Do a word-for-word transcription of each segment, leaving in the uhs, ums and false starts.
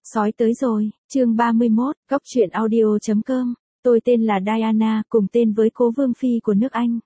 Sói tới rồi, chương ba mươi mốt, góc truyện audio chấm com. Tôi tên là Diana, cùng tên với cố vương phi của nước Anh.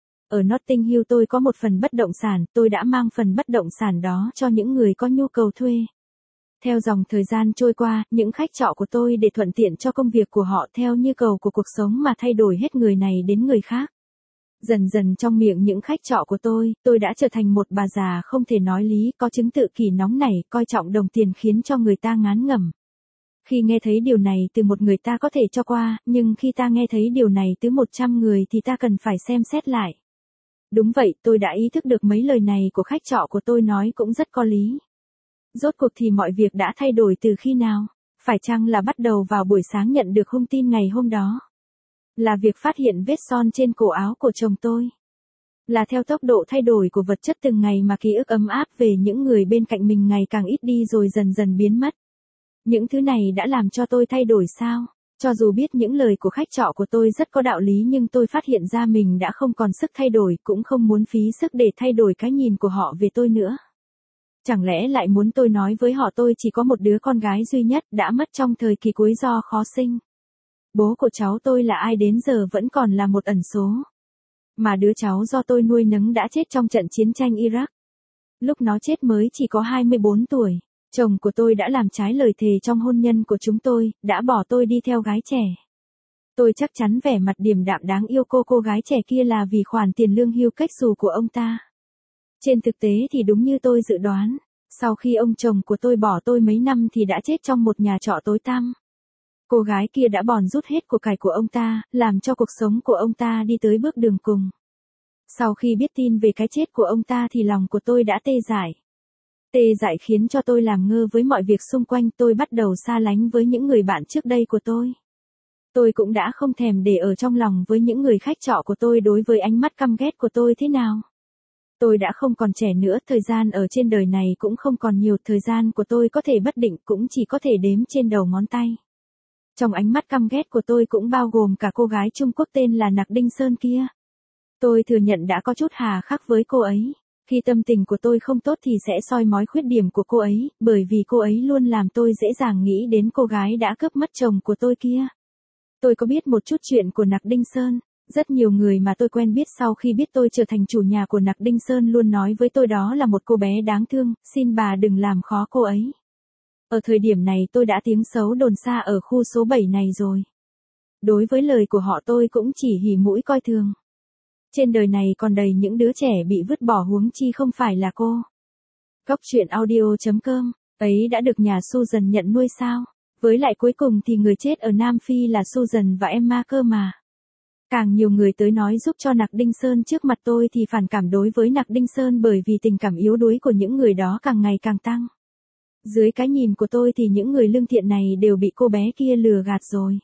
Ở Notting Hill tôi có một phần bất động sản, tôi đã mang phần bất động sản đó cho những người có nhu cầu thuê. Theo dòng thời gian trôi qua, những khách trọ của tôi để thuận tiện cho công việc của họ theo nhu cầu của cuộc sống mà thay đổi hết người này đến người khác. Dần dần trong miệng những khách trọ của tôi, tôi đã trở thành một bà già không thể nói lý, có chứng tự kỷ nóng nảy, coi trọng đồng tiền khiến cho người ta ngán ngẩm. Khi nghe thấy điều này từ một người ta có thể cho qua, nhưng khi ta nghe thấy điều này từ một trăm người thì ta cần phải xem xét lại. Đúng vậy, tôi đã ý thức được mấy lời này của khách trọ của tôi nói cũng rất có lý. Rốt cuộc thì mọi việc đã thay đổi từ khi nào? Phải chăng là bắt đầu vào buổi sáng nhận được hung tin ngày hôm đó? Là việc phát hiện vết son trên cổ áo của chồng tôi? Là theo tốc độ thay đổi của vật chất từng ngày mà ký ức ấm áp về những người bên cạnh mình ngày càng ít đi rồi dần dần biến mất? Những thứ này đã làm cho tôi thay đổi sao? Cho dù biết những lời của khách trọ của tôi rất có đạo lý nhưng tôi phát hiện ra mình đã không còn sức thay đổi, cũng không muốn phí sức để thay đổi cái nhìn của họ về tôi nữa. Chẳng lẽ lại muốn tôi nói với họ tôi chỉ có một đứa con gái duy nhất đã mất trong thời kỳ cuối do khó sinh. Bố của cháu tôi là ai đến giờ vẫn còn là một ẩn số. Mà đứa cháu do tôi nuôi nấng đã chết trong trận chiến tranh Iraq. Lúc nó chết mới chỉ có hai mươi bốn tuổi. Chồng của tôi đã làm trái lời thề trong hôn nhân của chúng tôi, đã bỏ tôi đi theo gái trẻ. Tôi chắc chắn vẻ mặt điềm đạm đáng yêu cô cô gái trẻ kia là vì khoản tiền lương hưu cách xù của ông ta. Trên thực tế thì đúng như tôi dự đoán, sau khi ông chồng của tôi bỏ tôi mấy năm thì đã chết trong một nhà trọ tối tăm. Cô gái kia đã bòn rút hết của cải của ông ta, làm cho cuộc sống của ông ta đi tới bước đường cùng. Sau khi biết tin về cái chết của ông ta thì lòng của tôi đã tê dại. Tê dại khiến cho tôi làm ngơ với mọi việc xung quanh, tôi bắt đầu xa lánh với những người bạn trước đây của tôi. Tôi cũng đã không thèm để ở trong lòng với những người khách trọ của tôi đối với ánh mắt căm ghét của tôi thế nào. Tôi đã không còn trẻ nữa, thời gian ở trên đời này cũng không còn nhiều, thời gian của tôi có thể bất định, cũng chỉ có thể đếm trên đầu ngón tay. Trong ánh mắt căm ghét của tôi cũng bao gồm cả cô gái Trung Quốc tên là Nặc Đinh Sơn kia. Tôi thừa nhận đã có chút hà khắc với cô ấy. Khi tâm tình của tôi không tốt thì sẽ soi mói khuyết điểm của cô ấy, bởi vì cô ấy luôn làm tôi dễ dàng nghĩ đến cô gái đã cướp mất chồng của tôi kia. Tôi có biết một chút chuyện của Nặc Đinh Sơn. Rất nhiều người mà tôi quen biết sau khi biết tôi trở thành chủ nhà của Nặc Đinh Sơn luôn nói với tôi đó là một cô bé đáng thương, xin bà đừng làm khó cô ấy. Ở thời điểm này tôi đã tiếng xấu đồn xa ở khu số bảy này rồi. Đối với lời của họ tôi cũng chỉ hỉ mũi coi thường. Trên đời này còn đầy những đứa trẻ bị vứt bỏ huống chi không phải là cô. Góc truyện audio chấm com, ấy đã được nhà Susan nhận nuôi sao? Với lại cuối cùng thì người chết ở Nam Phi là Susan và Emma cơ mà. Càng nhiều người tới nói giúp cho Nặc Đinh Sơn trước mặt tôi thì phản cảm đối với Nặc Đinh Sơn bởi vì tình cảm yếu đuối của những người đó càng ngày càng tăng. Dưới cái nhìn của tôi thì những người lương thiện này đều bị cô bé kia lừa gạt rồi.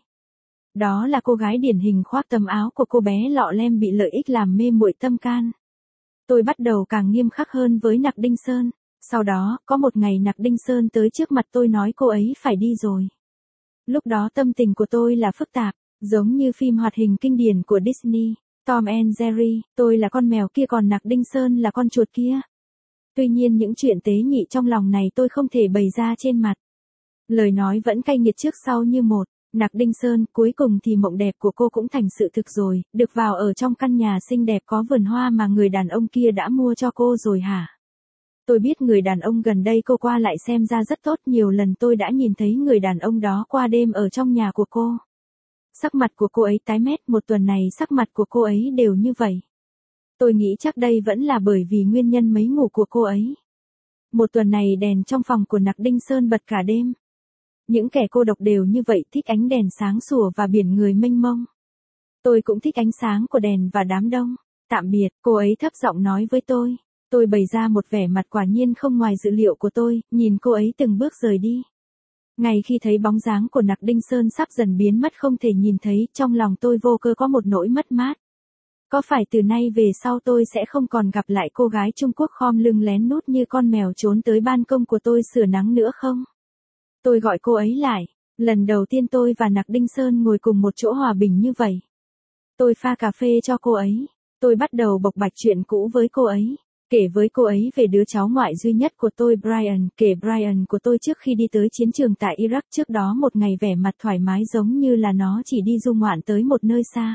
Đó là cô gái điển hình khoác tấm áo của cô bé lọ lem bị lợi ích làm mê muội tâm can. Tôi bắt đầu càng nghiêm khắc hơn với Nặc Đinh Sơn. Sau đó, có một ngày Nặc Đinh Sơn tới trước mặt tôi nói cô ấy phải đi rồi. Lúc đó tâm tình của tôi là phức tạp, giống như phim hoạt hình kinh điển của Disney, Tom and Jerry, tôi là con mèo kia còn Nặc Đinh Sơn là con chuột kia. Tuy nhiên những chuyện tế nhị trong lòng này tôi không thể bày ra trên mặt. Lời nói vẫn cay nghiệt trước sau như một. Nặc Đinh Sơn, cuối cùng thì mộng đẹp của cô cũng thành sự thực rồi, được vào ở trong căn nhà xinh đẹp có vườn hoa mà người đàn ông kia đã mua cho cô rồi hả? Tôi biết người đàn ông gần đây cô qua lại xem ra rất tốt, nhiều lần tôi đã nhìn thấy người đàn ông đó qua đêm ở trong nhà của cô. Sắc mặt của cô ấy tái mét, một tuần này sắc mặt của cô ấy đều như vậy. Tôi nghĩ chắc đây vẫn là bởi vì nguyên nhân mấy ngủ của cô ấy. Một tuần này đèn trong phòng của Nặc Đinh Sơn bật cả đêm. Những kẻ cô độc đều như vậy, thích ánh đèn sáng sủa và biển người mênh mông. Tôi cũng thích ánh sáng của đèn và đám đông. Tạm biệt, cô ấy thấp giọng nói với tôi. Tôi bày ra một vẻ mặt quả nhiên không ngoài dự liệu của tôi, nhìn cô ấy từng bước rời đi. Ngay khi thấy bóng dáng của Nặc Đinh Sơn sắp dần biến mất không thể nhìn thấy, trong lòng tôi vô cơ có một nỗi mất mát. Có phải từ nay về sau tôi sẽ không còn gặp lại cô gái Trung Quốc khom lưng lén nút như con mèo trốn tới ban công của tôi sửa nắng nữa không? Tôi gọi cô ấy lại. Lần đầu tiên tôi và Nặc Đinh Sơn ngồi cùng một chỗ hòa bình như vậy. Tôi pha cà phê cho cô ấy. Tôi bắt đầu bộc bạch chuyện cũ với cô ấy. Kể với cô ấy về đứa cháu ngoại duy nhất của tôi Brian, kể Brian của tôi trước khi đi tới chiến trường tại Iraq trước đó một ngày vẻ mặt thoải mái giống như là nó chỉ đi du ngoạn tới một nơi xa.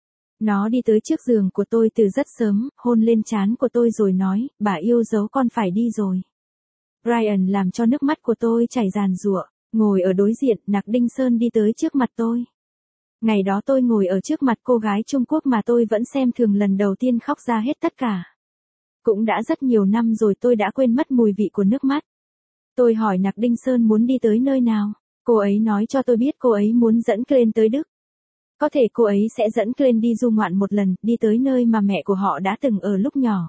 Nó đi tới trước giường của tôi từ rất sớm, hôn lên trán của tôi rồi nói, bà yêu dấu con phải đi rồi. Brian làm cho nước mắt của tôi chảy ràn rụa, ngồi ở đối diện, Nặc Đinh Sơn đi tới trước mặt tôi. Ngày đó tôi ngồi ở trước mặt cô gái Trung Quốc mà tôi vẫn xem thường lần đầu tiên khóc ra hết tất cả. Cũng đã rất nhiều năm rồi tôi đã quên mất mùi vị của nước mắt. Tôi hỏi Nặc Đinh Sơn muốn đi tới nơi nào, cô ấy nói cho tôi biết cô ấy muốn dẫn Glenn tới Đức. Có thể cô ấy sẽ dẫn Glenn đi du ngoạn một lần, đi tới nơi mà mẹ của họ đã từng ở lúc nhỏ.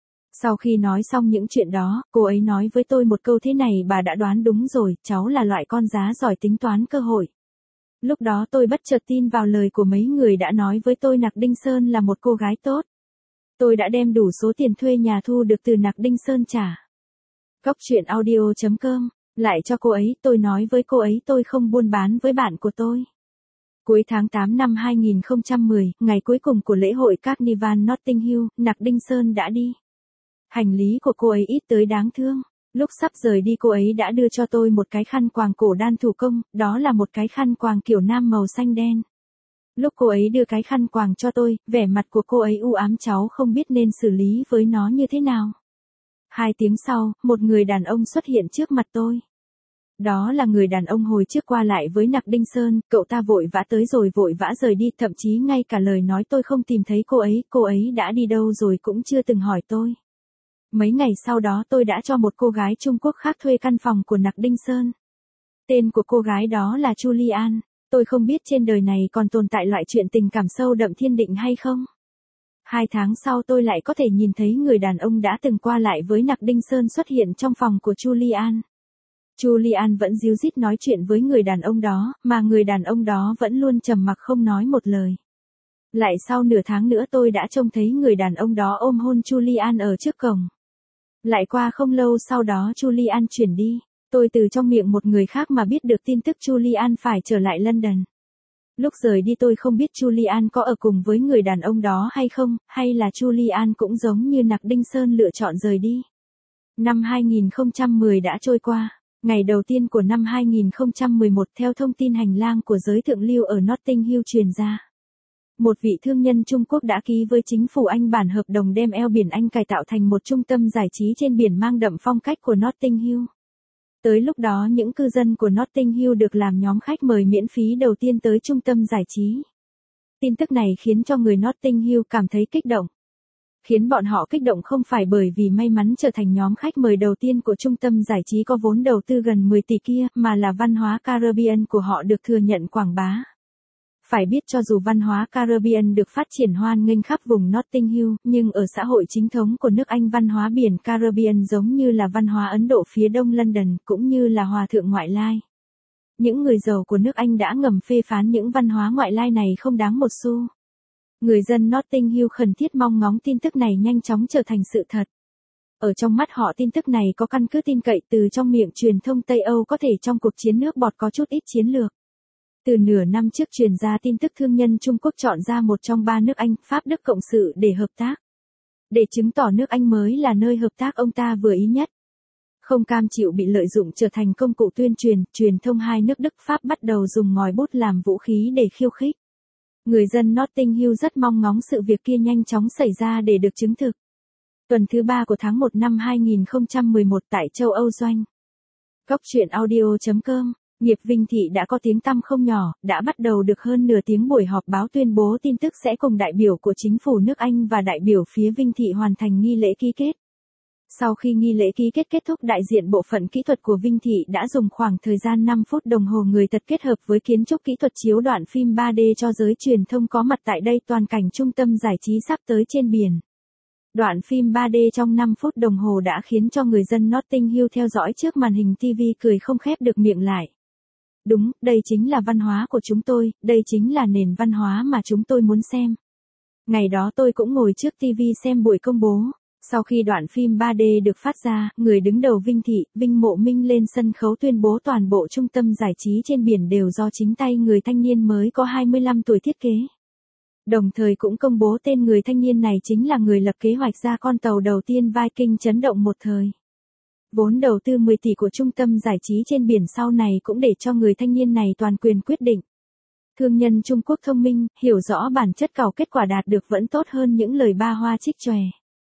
Sau khi nói xong những chuyện đó, cô ấy nói với tôi một câu thế này, bà đã đoán đúng rồi, cháu là loại con giá giỏi tính toán cơ hội. Lúc đó tôi bất chợt tin vào lời của mấy người đã nói với tôi Nặc Đinh Sơn là một cô gái tốt. Tôi đã đem đủ số tiền thuê nhà thu được từ Nặc Đinh Sơn trả. Góc truyện audio chấm com, lại cho cô ấy, tôi nói với cô ấy tôi không buôn bán với bạn của tôi. Cuối tháng tám năm hai nghìn không trăm mười, ngày cuối cùng của lễ hội Carnival Notting Hill, Nặc Đinh Sơn đã đi. Hành lý của cô ấy ít tới đáng thương. Lúc sắp rời đi cô ấy đã đưa cho tôi một cái khăn quàng cổ đan thủ công, đó là một cái khăn quàng kiểu nam màu xanh đen. Lúc cô ấy đưa cái khăn quàng cho tôi, vẻ mặt của cô ấy u ám, cháu không biết nên xử lý với nó như thế nào. Hai tiếng sau, một người đàn ông xuất hiện trước mặt tôi. Đó là người đàn ông hồi trước qua lại với Nặc Đinh Sơn, cậu ta vội vã tới rồi vội vã rời đi, thậm chí ngay cả lời nói tôi không tìm thấy cô ấy, cô ấy đã đi đâu rồi cũng chưa từng hỏi tôi. Mấy ngày sau đó tôi đã cho một cô gái Trung Quốc khác thuê căn phòng của Nặc Đinh Sơn. Tên của cô gái đó là Julian. Tôi không biết trên đời này còn tồn tại loại chuyện tình cảm sâu đậm thiên định hay không. Hai tháng sau tôi lại có thể nhìn thấy người đàn ông đã từng qua lại với Nặc Đinh Sơn xuất hiện trong phòng của Julian. Julian vẫn díu dít nói chuyện với người đàn ông đó, mà người đàn ông đó vẫn luôn trầm mặc không nói một lời. Lại sau nửa tháng nữa tôi đã trông thấy người đàn ông đó ôm hôn Julian ở trước cổng. Lại qua không lâu sau đó Julian chuyển đi. Tôi từ trong miệng một người khác mà biết được tin tức Julian phải trở lại London. Lúc rời đi tôi không biết Julian có ở cùng với người đàn ông đó hay không, hay là Julian cũng giống như Nặc Đinh Sơn lựa chọn rời đi. Năm hai nghìn không trăm mười đã trôi qua. Ngày đầu tiên của năm hai nghìn không trăm mười một theo thông tin hành lang của giới thượng lưu ở Notting Hill truyền ra. Một vị thương nhân Trung Quốc đã ký với chính phủ Anh bản hợp đồng đem eo biển Anh cải tạo thành một trung tâm giải trí trên biển mang đậm phong cách của Notting Hill. Tới lúc đó những cư dân của Notting Hill được làm nhóm khách mời miễn phí đầu tiên tới trung tâm giải trí. Tin tức này khiến cho người Notting Hill cảm thấy kích động. Khiến bọn họ kích động không phải bởi vì may mắn trở thành nhóm khách mời đầu tiên của trung tâm giải trí có vốn đầu tư gần mười tỷ kia, mà là văn hóa Caribbean của họ được thừa nhận quảng bá. Phải biết cho dù văn hóa Caribbean được phát triển hoan nghênh khắp vùng Notting Hill, nhưng ở xã hội chính thống của nước Anh văn hóa biển Caribbean giống như là văn hóa Ấn Độ phía đông London, cũng như là hòa thượng ngoại lai. Những người giàu của nước Anh đã ngầm phê phán những văn hóa ngoại lai này không đáng một xu. Người dân Notting Hill khẩn thiết mong ngóng tin tức này nhanh chóng trở thành sự thật. Ở trong mắt họ tin tức này có căn cứ tin cậy từ trong miệng truyền thông Tây Âu có thể trong cuộc chiến nước bọt có chút ít chiến lược. Từ nửa năm trước truyền ra tin tức thương nhân Trung Quốc chọn ra một trong ba nước Anh, Pháp Đức cộng sự để hợp tác. Để chứng tỏ nước Anh mới là nơi hợp tác ông ta vừa ý nhất. Không cam chịu bị lợi dụng trở thành công cụ tuyên truyền, truyền thông hai nước Đức Pháp bắt đầu dùng ngòi bút làm vũ khí để khiêu khích. Người dân Notting Hill rất mong ngóng sự việc kia nhanh chóng xảy ra để được chứng thực. Tuần thứ ba của tháng một năm hai nghìn không trăm mười một tại châu Âu doanh. Góc truyện audio chấm com, nghiệp Vinh Thị đã có tiếng tăm không nhỏ, đã bắt đầu được hơn nửa tiếng buổi họp báo tuyên bố tin tức sẽ cùng đại biểu của chính phủ nước Anh và đại biểu phía Vinh Thị hoàn thành nghi lễ ký kết. Sau khi nghi lễ ký kết kết thúc, đại diện bộ phận kỹ thuật của Vinh Thị đã dùng khoảng thời gian năm phút đồng hồ người thật kết hợp với kiến trúc kỹ thuật chiếu đoạn phim ba D cho giới truyền thông có mặt tại đây toàn cảnh trung tâm giải trí sắp tới trên biển. Đoạn phim ba D trong năm phút đồng hồ đã khiến cho người dân Notting Hill theo dõi trước màn hình ti vi cười không khép được miệng lại. Đúng, đây chính là văn hóa của chúng tôi, đây chính là nền văn hóa mà chúng tôi muốn xem. Ngày đó tôi cũng ngồi trước ti vi xem buổi công bố. Sau khi đoạn phim ba D được phát ra, người đứng đầu Vinh Thị, Vinh Mộ Minh lên sân khấu tuyên bố toàn bộ trung tâm giải trí trên biển đều do chính tay người thanh niên mới có hai mươi lăm tuổi thiết kế. Đồng thời cũng công bố tên người thanh niên này chính là người lập kế hoạch ra con tàu đầu tiên Viking chấn động một thời. Vốn đầu tư mười tỷ của trung tâm giải trí trên biển sau này cũng để cho người thanh niên này toàn quyền quyết định. Thương nhân Trung Quốc thông minh, hiểu rõ bản chất cầu kết quả đạt được vẫn tốt hơn những lời ba hoa trích chòe.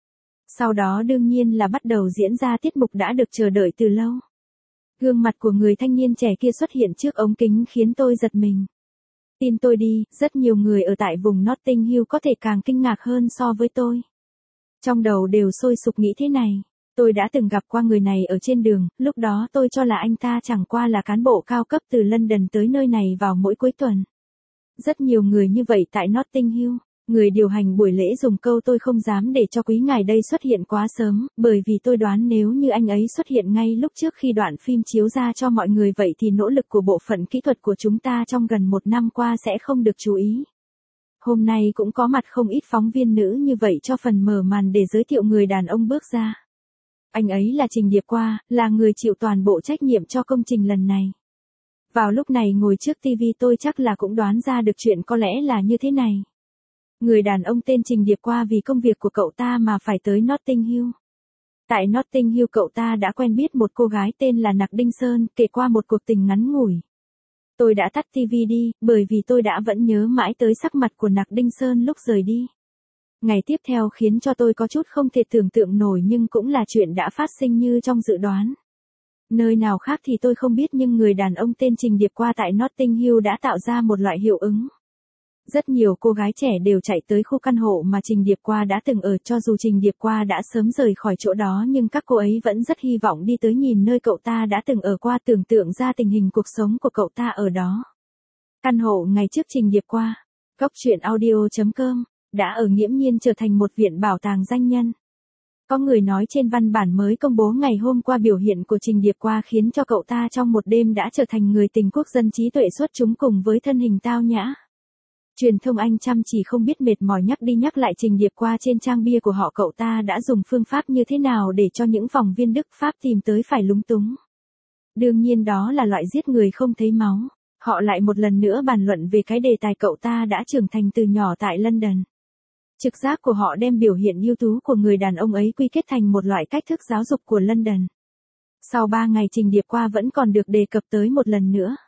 Sau đó đương nhiên là bắt đầu diễn ra tiết mục đã được chờ đợi từ lâu. Gương mặt của người thanh niên trẻ kia xuất hiện trước ống kính khiến tôi giật mình. Tin tôi đi, rất nhiều người ở tại vùng Notting Hill có thể càng kinh ngạc hơn so với tôi. Trong đầu đều sôi sục nghĩ thế này. Tôi đã từng gặp qua người này ở trên đường, lúc đó tôi cho là anh ta chẳng qua là cán bộ cao cấp từ London tới nơi này vào mỗi cuối tuần. Rất nhiều người như vậy tại Notting Hill. Người điều hành buổi lễ dùng câu tôi không dám để cho quý ngài đây xuất hiện quá sớm, bởi vì tôi đoán nếu như anh ấy xuất hiện ngay lúc trước khi đoạn phim chiếu ra cho mọi người vậy thì nỗ lực của bộ phận kỹ thuật của chúng ta trong gần một năm qua sẽ không được chú ý. Hôm nay cũng có mặt không ít phóng viên nữ như vậy cho phần mở màn để giới thiệu người đàn ông bước ra. Anh ấy là Trình Điệp Qua, là người chịu toàn bộ trách nhiệm cho công trình lần này. Vào lúc này ngồi trước ti vi tôi chắc là cũng đoán ra được chuyện có lẽ là như thế này. Người đàn ông tên Trình Điệp Qua vì công việc của cậu ta mà phải tới Notting Hill. Tại Notting Hill cậu ta đã quen biết một cô gái tên là Nặc Đinh Sơn, kể qua một cuộc tình ngắn ngủi. Tôi đã tắt ti vi đi, bởi vì tôi đã vẫn nhớ mãi tới sắc mặt của Nặc Đinh Sơn lúc rời đi. Ngày tiếp theo khiến cho tôi có chút không thể tưởng tượng nổi nhưng cũng là chuyện đã phát sinh như trong dự đoán. Nơi nào khác thì tôi không biết nhưng người đàn ông tên Trình Điệp Qua tại Notting Hill đã tạo ra một loại hiệu ứng. Rất nhiều cô gái trẻ đều chạy tới khu căn hộ mà Trình Điệp Qua đã từng ở cho dù Trình Điệp Qua đã sớm rời khỏi chỗ đó nhưng các cô ấy vẫn rất hy vọng đi tới nhìn nơi cậu ta đã từng ở qua tưởng tượng ra tình hình cuộc sống của cậu ta ở đó. Căn hộ ngày trước Trình Điệp Qua, góc truyện audio chấm com, đã ở nghiễm nhiên trở thành một viện bảo tàng danh nhân. Có người nói trên văn bản mới công bố ngày hôm qua biểu hiện của Trình Điệp Qua khiến cho cậu ta trong một đêm đã trở thành người tình quốc dân trí tuệ xuất chúng cùng với thân hình tao nhã. Truyền thông Anh chăm chỉ không biết mệt mỏi nhắc đi nhắc lại Trình Điệp Qua trên trang bia của họ cậu ta đã dùng phương pháp như thế nào để cho những phóng viên Đức Pháp tìm tới phải lúng túng. Đương nhiên đó là loại giết người không thấy máu. Họ lại một lần nữa bàn luận về cái đề tài cậu ta đã trưởng thành từ nhỏ tại London. Trực giác của họ đem biểu hiện ưu tú của người đàn ông ấy quy kết thành một loại cách thức giáo dục của London. Sau ba ngày Trình Điệp Qua vẫn còn được đề cập tới một lần nữa.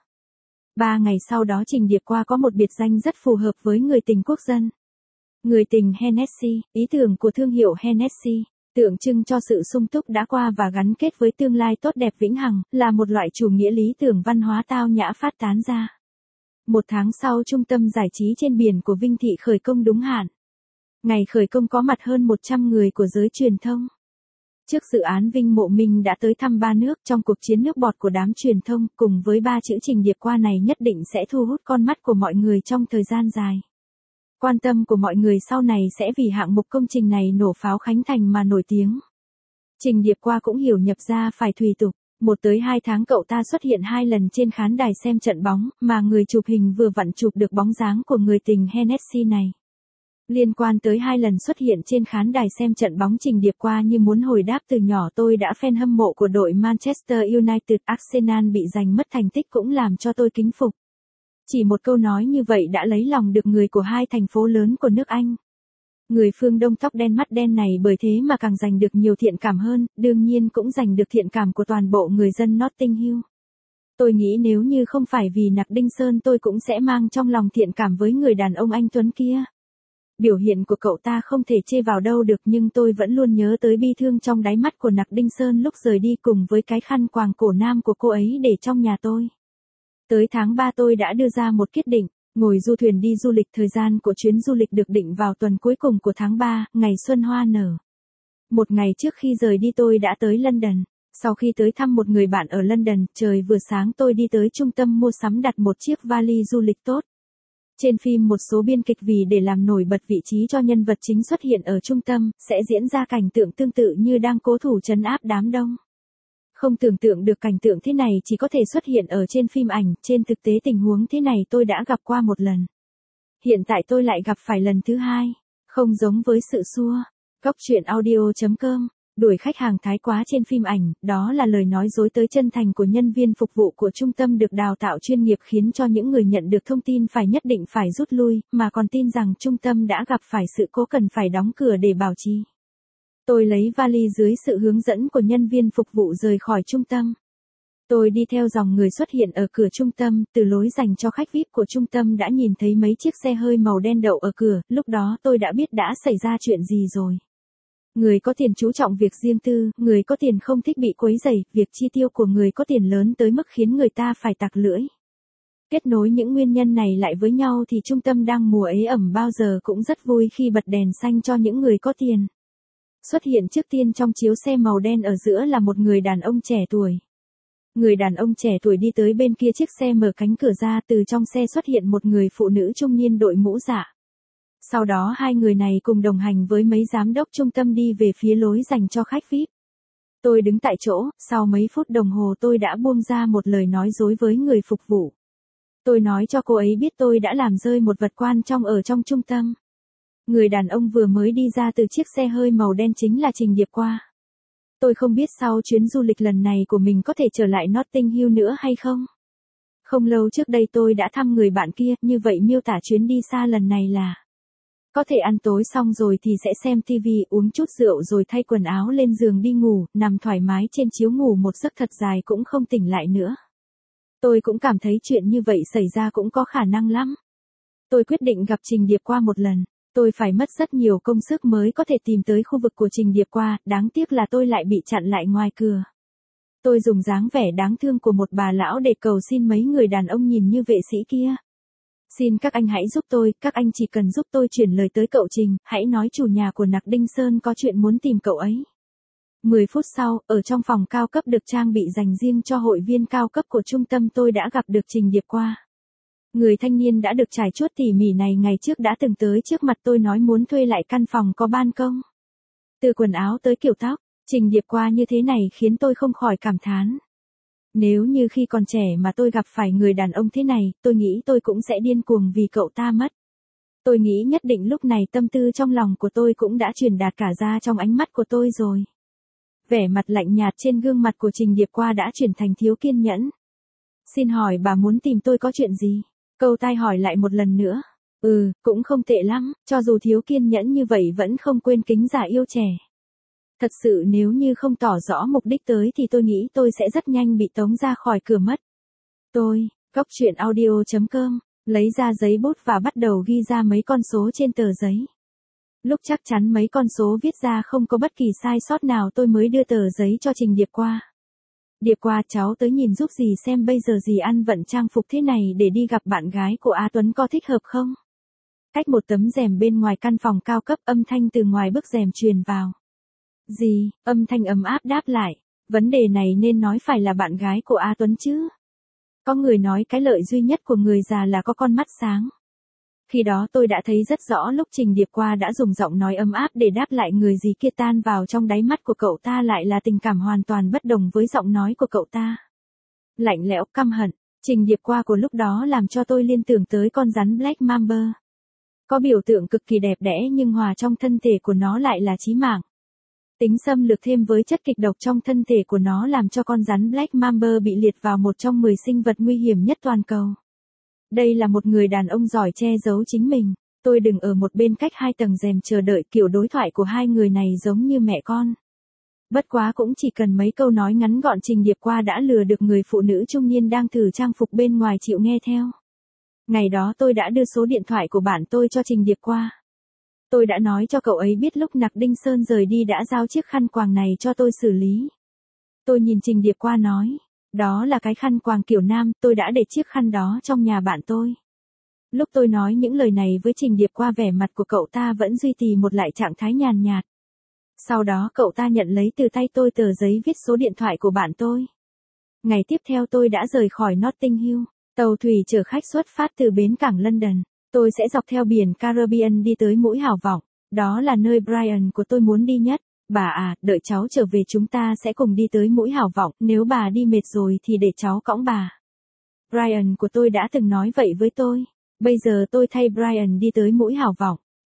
Ba ngày sau đó Trình Điệp Qua có một biệt danh rất phù hợp với người tình quốc dân. Người tình Hennessy, ý tưởng của thương hiệu Hennessy, tượng trưng cho sự sung túc đã qua và gắn kết với tương lai tốt đẹp vĩnh hằng, là một loại chủ nghĩa lý tưởng văn hóa tao nhã phát tán ra. Một tháng sau trung tâm giải trí trên biển của Vinh Thị khởi công đúng hạn. Ngày khởi công có mặt hơn một trăm người của giới truyền thông. Trước dự án Vinh Mộ Minh đã tới thăm ba nước trong cuộc chiến nước bọt của đám truyền thông cùng với ba chữ Trình Điệp Qua này nhất định sẽ thu hút con mắt của mọi người trong thời gian dài. Quan tâm của mọi người sau này sẽ vì hạng mục công trình này nổ pháo khánh thành mà nổi tiếng. Trình Điệp Qua cũng hiểu nhập ra phải tùy tục. Một tới hai tháng cậu ta xuất hiện hai lần trên khán đài xem trận bóng mà người chụp hình vừa vặn chụp được bóng dáng của người tình Hennessy này. Liên quan tới hai lần xuất hiện trên khán đài xem trận bóng Trình Điệp Qua như muốn hồi đáp từ nhỏ tôi đã fan hâm mộ của đội Manchester United Arsenal bị giành mất thành tích cũng làm cho tôi kính phục. Chỉ một câu nói như vậy đã lấy lòng được người của hai thành phố lớn của nước Anh. Người phương Đông tóc đen mắt đen này bởi thế mà càng giành được nhiều thiện cảm hơn, đương nhiên cũng giành được thiện cảm của toàn bộ người dân Notting Hill. Tôi nghĩ nếu như không phải vì Nặc Đinh Sơn tôi cũng sẽ mang trong lòng thiện cảm với người đàn ông anh tuấn kia. Biểu hiện của cậu ta không thể chê vào đâu được nhưng tôi vẫn luôn nhớ tới bi thương trong đáy mắt của Nặc Đinh Sơn lúc rời đi cùng với cái khăn quàng cổ nam của cô ấy để trong nhà tôi. Tới tháng ba tôi đã đưa ra một quyết định, ngồi du thuyền đi du lịch thời gian của chuyến du lịch được định vào tuần cuối cùng của tháng ba, ngày xuân hoa nở. Một ngày trước khi rời đi tôi đã tới London. Sau khi tới thăm một người bạn ở London, trời vừa sáng tôi đi tới trung tâm mua sắm đặt một chiếc vali du lịch tốt. Trên phim một số biên kịch vì để làm nổi bật vị trí cho nhân vật chính xuất hiện ở trung tâm, sẽ diễn ra cảnh tượng tương tự như đang cố thủ trấn áp đám đông. Không tưởng tượng được cảnh tượng thế này chỉ có thể xuất hiện ở trên phim ảnh, trên thực tế tình huống thế này tôi đã gặp qua một lần. Hiện tại tôi lại gặp phải lần thứ hai, không giống với sự xua. Góc truyện audio chấm com Đuổi khách hàng thái quá trên phim ảnh, đó là lời nói dối tới chân thành của nhân viên phục vụ của trung tâm được đào tạo chuyên nghiệp khiến cho những người nhận được thông tin phải nhất định phải rút lui, mà còn tin rằng trung tâm đã gặp phải sự cố cần phải đóng cửa để bảo trì. Tôi lấy vali dưới sự hướng dẫn của nhân viên phục vụ rời khỏi trung tâm. Tôi đi theo dòng người xuất hiện ở cửa trung tâm, từ lối dành cho khách vi ai pi của trung tâm đã nhìn thấy mấy chiếc xe hơi màu đen đậu ở cửa, lúc đó tôi đã biết đã xảy ra chuyện gì rồi. Người có tiền chú trọng việc riêng tư, người có tiền không thích bị quấy rầy, việc chi tiêu của người có tiền lớn tới mức khiến người ta phải tặc lưỡi. Kết nối những nguyên nhân này lại với nhau thì trung tâm đang mùa ế ẩm bao giờ cũng rất vui khi bật đèn xanh cho những người có tiền. Xuất hiện trước tiên trong chiếu xe màu đen ở giữa là một người đàn ông trẻ tuổi. Người đàn ông trẻ tuổi đi tới bên kia chiếc xe mở cánh cửa ra, từ trong xe xuất hiện một người phụ nữ trung niên đội mũ dạ. Sau đó hai người này cùng đồng hành với mấy giám đốc trung tâm đi về phía lối dành cho khách vi ai pi. Tôi đứng tại chỗ, sau mấy phút đồng hồ tôi đã buông ra một lời nói dối với người phục vụ. Tôi nói cho cô ấy biết tôi đã làm rơi một vật quan trọng ở trong trung tâm. Người đàn ông vừa mới đi ra từ chiếc xe hơi màu đen chính là Trình Điệp Qua. Tôi không biết sau chuyến du lịch lần này của mình có thể trở lại Notting Hill nữa hay không. Không lâu trước đây tôi đã thăm người bạn kia, như vậy miêu tả chuyến đi xa lần này là: có thể ăn tối xong rồi thì sẽ xem tivi, uống chút rượu rồi thay quần áo lên giường đi ngủ, nằm thoải mái trên chiếu ngủ một giấc thật dài cũng không tỉnh lại nữa. Tôi cũng cảm thấy chuyện như vậy xảy ra cũng có khả năng lắm. Tôi quyết định gặp Trình Điệp Qua một lần. Tôi phải mất rất nhiều công sức mới có thể tìm tới khu vực của Trình Điệp Qua, đáng tiếc là tôi lại bị chặn lại ngoài cửa. Tôi dùng dáng vẻ đáng thương của một bà lão để cầu xin mấy người đàn ông nhìn như vệ sĩ kia. Xin các anh hãy giúp tôi, các anh chỉ cần giúp tôi chuyển lời tới cậu Trình, hãy nói chủ nhà của Nặc Đinh Sơn có chuyện muốn tìm cậu ấy. Mười phút sau, ở trong phòng cao cấp được trang bị dành riêng cho hội viên cao cấp của trung tâm tôi đã gặp được Trình Điệp Qua. Người thanh niên đã được trải chuốt tỉ mỉ này ngày trước đã từng tới trước mặt tôi nói muốn thuê lại căn phòng có ban công. Từ quần áo tới kiểu tóc, Trình Điệp Qua như thế này khiến tôi không khỏi cảm thán. Nếu như khi còn trẻ mà tôi gặp phải người đàn ông thế này, tôi nghĩ tôi cũng sẽ điên cuồng vì cậu ta mất. Tôi nghĩ nhất định lúc này tâm tư trong lòng của tôi cũng đã truyền đạt cả ra trong ánh mắt của tôi rồi. Vẻ mặt lạnh nhạt trên gương mặt của Trình Điệp Qua đã chuyển thành thiếu kiên nhẫn. Xin hỏi bà muốn tìm tôi có chuyện gì? Câu tai hỏi lại một lần nữa. Ừ, cũng không tệ lắm, cho dù thiếu kiên nhẫn như vậy vẫn không quên kính già yêu trẻ. Thật sự nếu như không tỏ rõ mục đích tới thì tôi nghĩ tôi sẽ rất nhanh bị tống ra khỏi cửa mất. Tôi, Cóc Truyện Audio chấm com, lấy ra giấy bút và bắt đầu ghi ra mấy con số trên tờ giấy. Lúc chắc chắn mấy con số viết ra không có bất kỳ sai sót nào tôi mới đưa tờ giấy cho Trình Điệp Qua. Điệp Qua, cháu tới nhìn giúp dì xem bây giờ dì ăn vận trang phục thế này để đi gặp bạn gái của Á Tuấn có thích hợp không? Cách một tấm rèm bên ngoài căn phòng cao cấp, âm thanh từ ngoài bức rèm truyền vào. Dì, âm thanh ấm áp đáp lại. Vấn đề này nên nói phải là bạn gái của Á Tuấn chứ. Có người nói cái lợi duy nhất của người già là có con mắt sáng. Khi đó tôi đã thấy rất rõ lúc Trình Điệp Qua đã dùng giọng nói ấm áp để đáp lại người gì kia, tan vào trong đáy mắt của cậu ta lại là tình cảm hoàn toàn bất đồng với giọng nói của cậu ta. Lạnh lẽo, căm hận. Trình Điệp Qua của lúc đó làm cho tôi liên tưởng tới con rắn Black Mamba. Có biểu tượng cực kỳ đẹp đẽ nhưng hòa trong thân thể của nó lại là chí mạng. Tính xâm lược thêm với chất kịch độc trong thân thể của nó làm cho con rắn Black Mamba bị liệt vào một trong mười sinh vật nguy hiểm nhất toàn cầu. Đây là một người đàn ông giỏi che giấu chính mình. Tôi đứng ở một bên cách hai tầng rèm chờ đợi, kiểu đối thoại của hai người này giống như mẹ con. Bất quá cũng chỉ cần mấy câu nói ngắn gọn, Trình Điệp Qua đã lừa được người phụ nữ trung niên đang thử trang phục bên ngoài chịu nghe theo. Ngày đó tôi đã đưa số điện thoại của bạn tôi cho Trình Điệp Qua. Tôi đã nói cho cậu ấy biết lúc Nặc Đinh Sơn rời đi đã giao chiếc khăn quàng này cho tôi xử lý. Tôi nhìn Trình Điệp Qua nói. Đó là cái khăn quàng kiểu nam, tôi đã để chiếc khăn đó trong nhà bạn tôi. Lúc tôi nói những lời này với Trình Điệp Qua, vẻ mặt của cậu ta vẫn duy trì một lại trạng thái nhàn nhạt. Sau đó cậu ta nhận lấy từ tay tôi tờ giấy viết số điện thoại của bạn tôi. Ngày tiếp theo tôi đã rời khỏi Notting Hill. Tàu thủy chở khách xuất phát từ bến cảng London. Tôi sẽ dọc theo biển Caribbean đi tới Mũi Hào Vọng. Đó là nơi Brian của tôi muốn đi nhất. Bà à, đợi cháu trở về chúng ta sẽ cùng đi tới Mũi Hào Vọng, nếu bà đi mệt rồi thì để cháu cõng bà. Brian của tôi đã từng nói vậy với tôi. Bây giờ tôi thay Brian đi tới Mũi Hào Vọng.